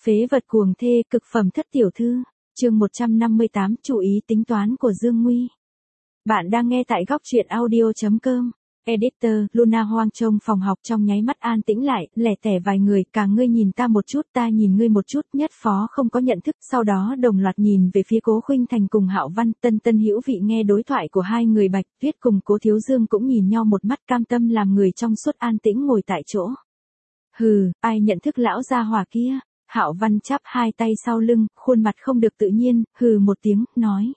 Phế vật cuồng thê, cực phẩm thất tiểu thư. Chương 158, chú ý tính toán của Dương Nguy. Bạn đang nghe tại góc truyện audio.com. Editor, Luna Hoang trông phòng học trong nháy mắt an tĩnh lại, lẻ tẻ vài người, cả ngươi nhìn ta một chút, ta nhìn ngươi một chút, nhất phó không có nhận thức, sau đó đồng loạt nhìn về phía Cố Khuynh Thành cùng Hạo Văn, Tân Hữu Vị nghe đối thoại của hai người. Bạch Tuyết cùng Cố Thiếu Dương cũng nhìn nhau một mắt, cam tâm làm người trong suốt an tĩnh ngồi tại chỗ. Hừ, ai nhận thức lão gia hỏa kia? Hạo Văn chắp hai tay sau lưng, khuôn mặt không được tự nhiên, hừ một tiếng, nói.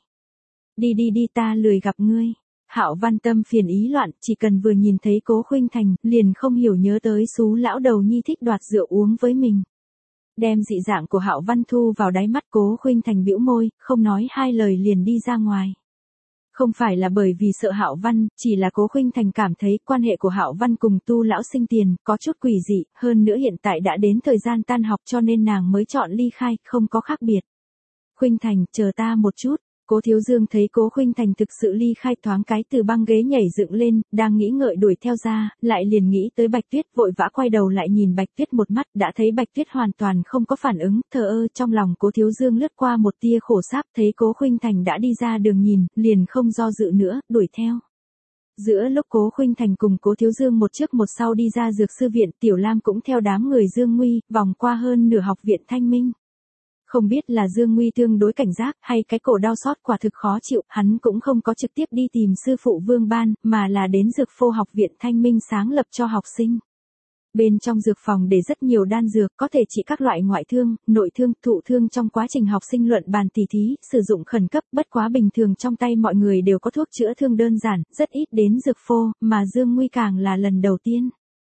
Đi ta lười gặp ngươi. Hạo Văn tâm phiền ý loạn, chỉ cần vừa nhìn thấy Cố Khuynh Thành, liền không hiểu nhớ tới xú lão đầu nhi thích đoạt rượu uống với mình. Đem dị dạng của Hạo Văn thu vào đáy mắt, Cố Khuynh Thành bĩu môi, không nói hai lời liền đi ra ngoài. Không phải là bởi vì sợ Hạo Văn, chỉ là Cố Khuynh Thành cảm thấy quan hệ của Hạo Văn cùng Tu lão sinh tiền, có chút quỷ dị, hơn nữa hiện tại đã đến thời gian tan học cho nên nàng mới chọn ly khai, không có khác biệt. Khuynh Thành, chờ ta một chút. Cố Thiếu Dương thấy Cố Khuynh Thành thực sự ly khai, thoáng cái từ băng ghế nhảy dựng lên, đang nghĩ ngợi đuổi theo ra, lại liền nghĩ tới Bạch Tuyết, vội vã quay đầu lại nhìn Bạch Tuyết một mắt, đã thấy Bạch Tuyết hoàn toàn không có phản ứng, thờ ơ. Trong lòng Cố Thiếu Dương lướt qua một tia khổ sáp, thấy Cố Khuynh Thành đã đi ra đường nhìn, liền không do dự nữa, đuổi theo. Giữa lúc Cố Khuynh Thành cùng Cố Thiếu Dương một trước một sau đi ra dược sư viện, Tiểu Lam cũng theo đám người Dương Nguy, vòng qua hơn nửa học viện Thanh Minh. Không biết là Dương Nguy tương đối cảnh giác hay cái cổ đau xót quả thực khó chịu, hắn cũng không có trực tiếp đi tìm sư phụ Vương Ban, mà là đến dược phô học viện Thanh Minh sáng lập cho học sinh. Bên trong dược phòng để rất nhiều đan dược, có thể trị các loại ngoại thương, nội thương, thụ thương trong quá trình học sinh luận bàn tỉ thí, sử dụng khẩn cấp, bất quá bình thường trong tay mọi người đều có thuốc chữa thương đơn giản, rất ít đến dược phô, mà Dương Nguy càng là lần đầu tiên.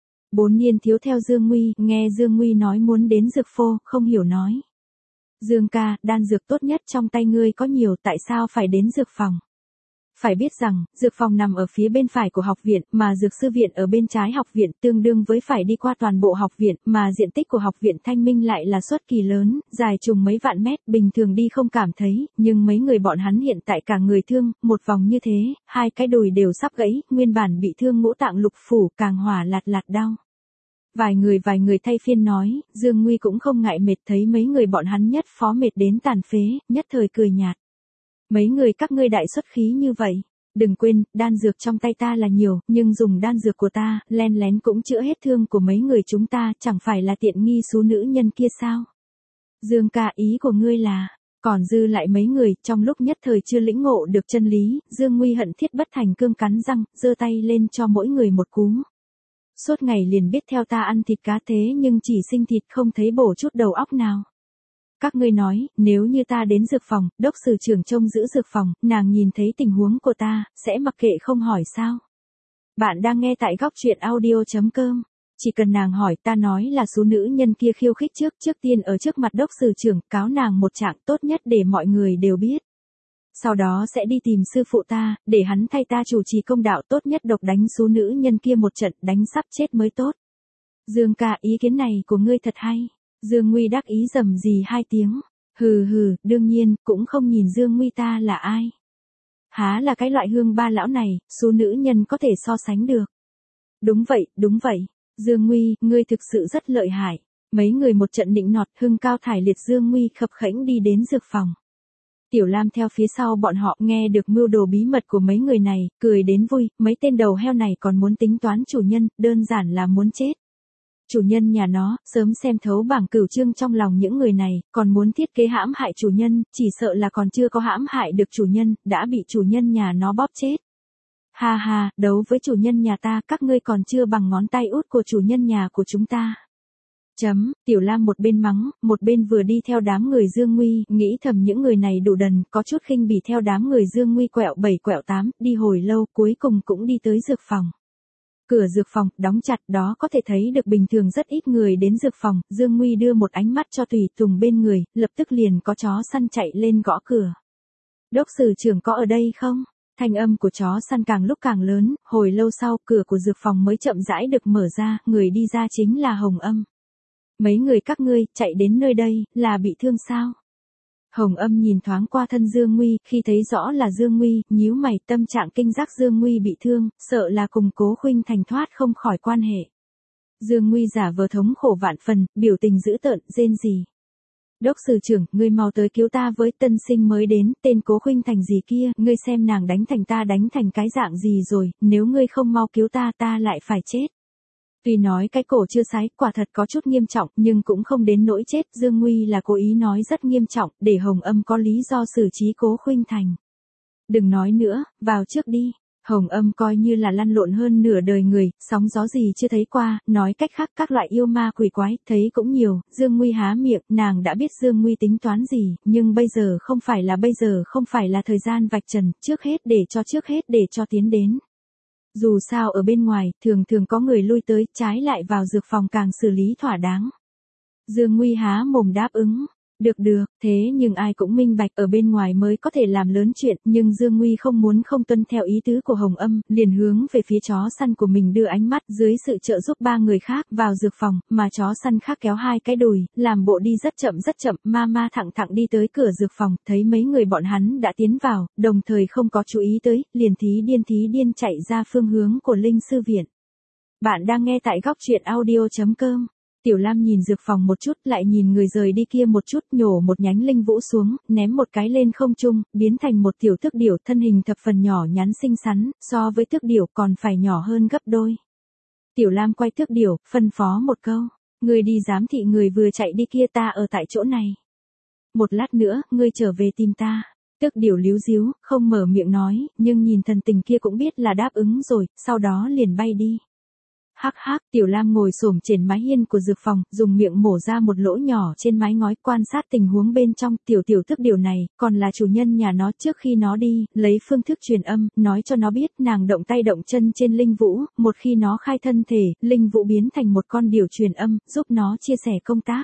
4 niên thiếu theo Dương Nguy, nghe Dương Nguy nói muốn đến dược phô, không hiểu nói. Dương ca, đan dược tốt nhất trong tay ngươi có nhiều, tại sao phải đến dược phòng? Phải biết rằng, dược phòng nằm ở phía bên phải của học viện, mà dược sư viện ở bên trái học viện, tương đương với phải đi qua toàn bộ học viện, mà diện tích của học viện Thanh Minh lại là xuất kỳ lớn, dài chừng mấy vạn mét, bình thường đi không cảm thấy, nhưng mấy người bọn hắn hiện tại cả người thương, một vòng như thế, hai cái đùi đều sắp gãy, nguyên bản bị thương ngũ tạng lục phủ, càng hỏa lạt đau. Vài người thay phiên nói, Dương Nguy cũng không ngại mệt, thấy mấy người bọn hắn nhất phó mệt đến tàn phế, nhất thời cười nhạt. Mấy người các ngươi đại xuất khí như vậy, đừng quên, đan dược trong tay ta là nhiều, nhưng dùng đan dược của ta, len lén cũng chữa hết thương của mấy người chúng ta, chẳng phải là tiện nghi số nữ nhân kia sao? Dương ca, ý của ngươi là, còn dư lại mấy người, trong lúc nhất thời chưa lĩnh ngộ được chân lý, Dương Nguy hận thiết bất thành cương, cắn răng, giơ tay lên cho mỗi người một cú. Suốt ngày liền biết theo ta ăn thịt cá, thế nhưng chỉ sinh thịt không thấy bổ chút đầu óc nào. Các ngươi nói, nếu như ta đến dược phòng, đốc sử trưởng trông giữ dược phòng, nàng nhìn thấy tình huống của ta, sẽ mặc kệ không hỏi sao? Bạn đang nghe tại góc truyện audio.com. Chỉ cần nàng hỏi, ta nói là số nữ nhân kia khiêu khích trước tiên ở trước mặt đốc sử trưởng, cáo nàng một trạng, tốt nhất để mọi người đều biết. Sau đó sẽ đi tìm sư phụ ta, để hắn thay ta chủ trì công đạo, tốt nhất độc đánh số nữ nhân kia một trận, đánh sắp chết mới tốt. Dương ca, ý kiến này của ngươi thật hay. Dương Nguy đắc ý rầm rì hai tiếng. Hừ, đương nhiên, cũng không nhìn Dương Nguy ta là ai. Há là cái loại hương ba lão này, số nữ nhân có thể so sánh được. Đúng vậy. Dương Nguy, ngươi thực sự rất lợi hại. Mấy người một trận nịnh nọt, hưng cao thải liệt. Dương Nguy khập khẽnh đi đến dược phòng. Tiểu Lam theo phía sau bọn họ, nghe được mưu đồ bí mật của mấy người này, cười đến vui, mấy tên đầu heo này còn muốn tính toán chủ nhân, đơn giản là muốn chết. Chủ nhân nhà nó, sớm xem thấu bảng cửu chương trong lòng những người này, còn muốn thiết kế hãm hại chủ nhân, chỉ sợ là còn chưa có hãm hại được chủ nhân, đã bị chủ nhân nhà nó bóp chết. Ha, đấu với chủ nhân nhà ta, các ngươi còn chưa bằng ngón tay út của chủ nhân nhà của chúng ta. Tiểu Lam một bên mắng, một bên vừa đi theo đám người Dương Nguy, nghĩ thầm những người này đủ đần, có chút khinh bỉ theo đám người Dương Nguy quẹo 7 quẹo 8, đi hồi lâu, cuối cùng cũng đi tới dược phòng. Cửa dược phòng, đóng chặt, đó có thể thấy được bình thường rất ít người đến dược phòng, Dương Nguy đưa một ánh mắt cho tùy tùng bên người, lập tức liền có chó săn chạy lên gõ cửa. Đốc sử trưởng có ở đây không? Thanh âm của chó săn càng lúc càng lớn, hồi lâu sau, cửa của dược phòng mới chậm rãi được mở ra, người đi ra chính là Hồng Âm. Mấy người các ngươi, chạy đến nơi đây, là bị thương sao? Hồng Âm nhìn thoáng qua thân Dương Nguy, khi thấy rõ là Dương Nguy, nhíu mày, tâm trạng kinh giác Dương Nguy bị thương, sợ là cùng Cố Khuynh Thành thoát không khỏi quan hệ. Dương Nguy giả vờ thống khổ vạn phần, biểu tình dữ tợn, rên rỉ. Đốc sử trưởng, ngươi mau tới cứu ta với, tân sinh mới đến, tên Cố Khuynh Thành gì kia, ngươi xem nàng đánh thành ta đánh thành cái dạng gì rồi, nếu ngươi không mau cứu ta ta lại phải chết. Tuy nói cái cổ chưa sái, quả thật có chút nghiêm trọng, nhưng cũng không đến nỗi chết, Dương Nguy là cố ý nói rất nghiêm trọng, để Hồng Âm có lý do xử trí Cố Khuynh Thành. Đừng nói nữa, vào trước đi. Hồng Âm coi như là lăn lộn hơn nửa đời người, sóng gió gì chưa thấy qua, nói cách khác các loại yêu ma quỷ quái, thấy cũng nhiều, Dương Nguy há miệng, nàng đã biết Dương Nguy tính toán gì, nhưng bây giờ không phải là thời gian vạch trần, trước hết để cho tiến đến. Dù sao ở bên ngoài, thường thường có người lui tới, trái lại vào dược phòng càng xử lý thỏa đáng. Dương Nguy há mồm đáp ứng. Được, thế nhưng ai cũng minh bạch ở bên ngoài mới có thể làm lớn chuyện, nhưng Dương Nguy không tuân theo ý tứ của Hồng Âm, liền hướng về phía chó săn của mình đưa ánh mắt dưới sự trợ giúp ba người khác vào dược phòng, mà chó săn khác kéo hai cái đùi, làm bộ đi rất chậm, ma thẳng đi tới cửa dược phòng, thấy mấy người bọn hắn đã tiến vào, đồng thời không có chú ý tới, liền thí điên chạy ra phương hướng của Linh Sư Viện. Bạn đang nghe tại góc truyện audio.com. Tiểu Lam nhìn dược phòng một chút, lại nhìn người rời đi kia một chút, nhổ một nhánh linh vũ xuống, ném một cái lên không trung, biến thành một tiểu tước điểu, thân hình thập phần nhỏ nhắn xinh xắn, so với tước điểu còn phải nhỏ hơn gấp đôi. Tiểu Lam quay tước điểu, phân phó một câu, người đi giám thị người vừa chạy đi kia, ta ở tại chỗ này. Một lát nữa, ngươi trở về tìm ta. Tước điểu líu díu, không mở miệng nói, nhưng nhìn thần tình kia cũng biết là đáp ứng rồi, sau đó liền bay đi. Hắc, Tiểu Lam ngồi xổm trên mái hiên của dược phòng, dùng miệng mổ ra một lỗ nhỏ trên mái ngói, quan sát tình huống bên trong. Tiểu tước điểu này, còn là chủ nhân nhà nó, trước khi nó đi, lấy phương thức truyền âm, nói cho nó biết nàng động tay động chân trên linh vũ, một khi nó khai thân thể, linh vũ biến thành một con điểu truyền âm, giúp nó chia sẻ công tác.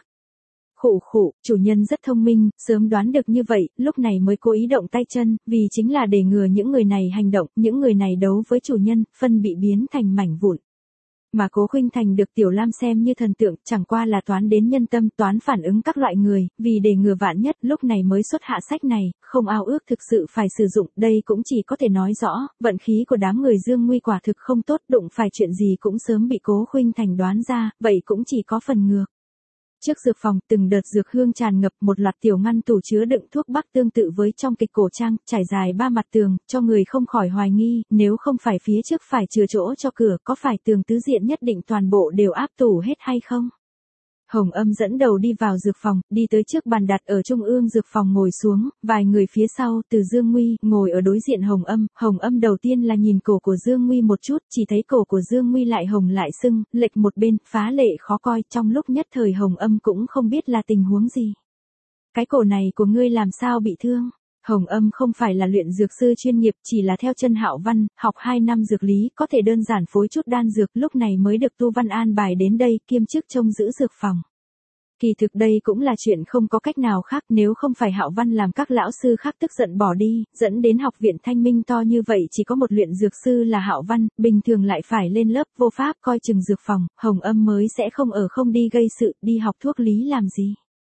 Khụ, chủ nhân rất thông minh, sớm đoán được như vậy, lúc này mới cố ý động tay chân, vì chính là để ngừa những người này hành động, những người này đấu với chủ nhân, phân bị biến thành mảnh vụn. Mà Cố Khuynh Thành được Tiểu Lam xem như thần tượng, chẳng qua là toán đến nhân tâm, toán phản ứng các loại người, vì để ngừa vạn nhất, lúc này mới xuất hạ sách này, không ao ước thực sự phải sử dụng, đây cũng chỉ có thể nói rõ, vận khí của đám người Dương Nguy quả thực không tốt, đụng phải chuyện gì cũng sớm bị Cố Khuynh Thành đoán ra, vậy cũng chỉ có phần ngược. Trước dược phòng, từng đợt dược hương tràn ngập, một loạt tiểu ngăn tủ chứa đựng thuốc bắc tương tự với trong kịch cổ trang, trải dài ba mặt tường, cho người không khỏi hoài nghi, nếu không phải phía trước phải chừa chỗ cho cửa, có phải tường tứ diện nhất định toàn bộ đều áp tủ hết hay không? Hồng Âm dẫn đầu đi vào dược phòng, đi tới trước bàn đặt ở trung ương dược phòng ngồi xuống, vài người phía sau, từ Dương Nguy, ngồi ở đối diện Hồng Âm đầu tiên là nhìn cổ của Dương Nguy một chút, chỉ thấy cổ của Dương Nguy lại hồng lại sưng, lệch một bên, phá lệ khó coi, trong lúc nhất thời Hồng Âm cũng không biết là tình huống gì. Cái cổ này của ngươi làm sao bị thương? Hồng Âm không phải là luyện dược sư chuyên nghiệp, chỉ là theo chân Hạo Văn, học 2 năm dược lý, có thể đơn giản phối chút đan dược, lúc này mới được Tu Văn an bài đến đây, kiêm chức trông giữ dược phòng. Kỳ thực đây cũng là chuyện không có cách nào khác, nếu không phải Hạo Văn làm các lão sư khác tức giận bỏ đi, dẫn đến học viện Thanh Minh to như vậy chỉ có một luyện dược sư là Hạo Văn, bình thường lại phải lên lớp vô pháp coi chừng dược phòng, Hồng Âm mới sẽ không đi gây sự, đi học thuốc lý làm gì.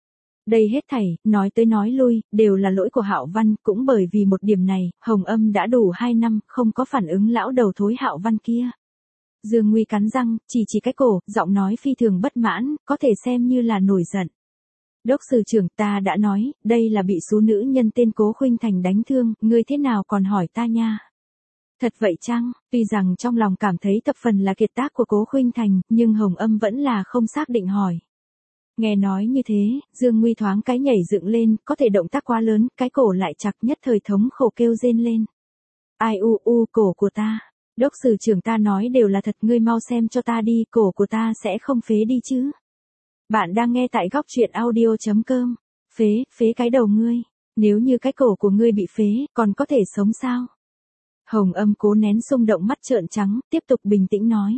Đây hết thảy, nói tới nói lui, đều là lỗi của Hạo Văn, cũng bởi vì một điểm này, Hồng Âm đã đủ 2 năm, không có phản ứng lão đầu thối Hạo Văn kia. Dương Nguy cắn răng, chỉ cái cổ, giọng nói phi thường bất mãn, có thể xem như là nổi giận. Đốc sử trưởng, ta đã nói, đây là bị số nữ nhân tên Cố Khuynh Thành đánh thương, ngươi thế nào còn hỏi ta nha? Thật vậy chăng? Tuy rằng trong lòng cảm thấy thập phần là kiệt tác của Cố Khuynh Thành, nhưng Hồng Âm vẫn là không xác định hỏi. Nghe nói như thế, Dương Nguy thoáng cái nhảy dựng lên, có thể động tác quá lớn, cái cổ lại chặt, nhất thời thống khổ kêu rên lên. Ai cổ của ta. Đốc sử trưởng, ta nói đều là thật, ngươi mau xem cho ta đi, cổ của ta sẽ không phế đi chứ. Bạn đang nghe tại góc truyện audio.com. Phế cái đầu ngươi. Nếu như cái cổ của ngươi bị phế, còn có thể sống sao? Hồng Âm cố nén xung động, mắt trợn trắng, tiếp tục bình tĩnh nói.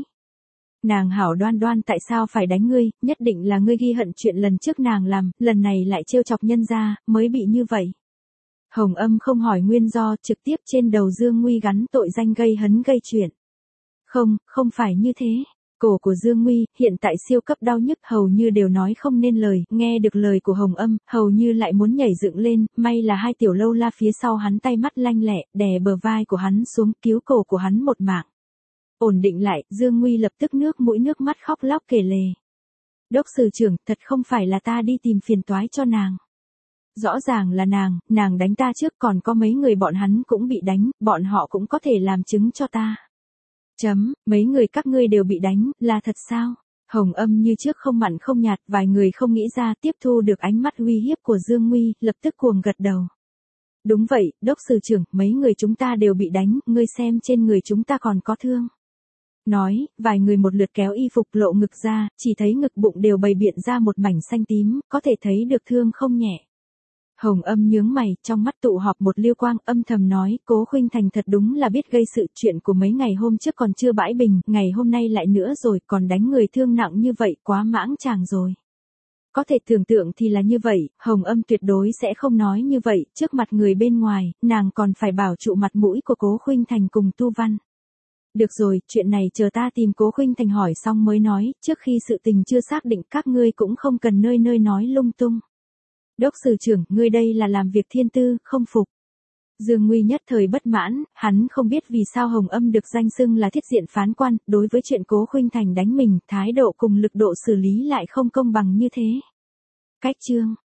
Nàng hảo đoan tại sao phải đánh ngươi, nhất định là ngươi ghi hận chuyện lần trước nàng làm, lần này lại trêu chọc nhân gia, mới bị như vậy. Hồng Âm không hỏi nguyên do, trực tiếp trên đầu Dương Nguy gắn tội danh gây hấn gây chuyện. Không phải như thế. Cổ của Dương Nguy, hiện tại siêu cấp đau nhức, hầu như đều nói không nên lời, nghe được lời của Hồng Âm, hầu như lại muốn nhảy dựng lên, may là 2 tiểu lâu la phía sau hắn tay mắt lanh lẹ, đè bờ vai của hắn xuống, cứu cổ của hắn một mạng. Ổn định lại, Dương Nguy lập tức nước mũi nước mắt khóc lóc kể lể. Đốc sử trưởng, thật không phải là ta đi tìm phiền toái cho nàng. Rõ ràng là nàng đánh ta trước, còn có mấy người bọn hắn cũng bị đánh, bọn họ cũng có thể làm chứng cho ta. Mấy người các ngươi đều bị đánh, là thật sao? Hồng Âm như trước không mặn không nhạt, vài người không nghĩ ra tiếp thu được ánh mắt uy hiếp của Dương Nguy, lập tức cuồng gật đầu. Đúng vậy, đốc sử trưởng, mấy người chúng ta đều bị đánh, ngươi xem trên người chúng ta còn có thương. Nói, vài người một lượt kéo y phục lộ ngực ra, chỉ thấy ngực bụng đều bày biện ra một mảnh xanh tím, có thể thấy được thương không nhẹ. Hồng Âm nhướng mày, trong mắt tụ họp một liêu quang, âm thầm nói, Cố Khuynh Thành thật đúng là biết gây sự, chuyện của mấy ngày hôm trước còn chưa bãi bình, ngày hôm nay lại nữa rồi, còn đánh người thương nặng như vậy, quá mãng chàng rồi. Có thể tưởng tượng thì là như vậy, Hồng Âm tuyệt đối sẽ không nói như vậy, trước mặt người bên ngoài, nàng còn phải bảo trụ mặt mũi của Cố Khuynh Thành cùng Tu Văn. Được rồi, chuyện này chờ ta tìm Cố Khuynh Thành hỏi xong mới nói, trước khi sự tình chưa xác định các ngươi cũng không cần nơi nơi nói lung tung. Đốc sử trưởng, ngươi đây là làm việc thiên tư, không phục. Dương Nguy nhất thời bất mãn, hắn không biết vì sao Hồng Âm được danh xưng là thiết diện phán quan, đối với chuyện Cố Khuynh Thành đánh mình, thái độ cùng lực độ xử lý lại không công bằng như thế. Cách chương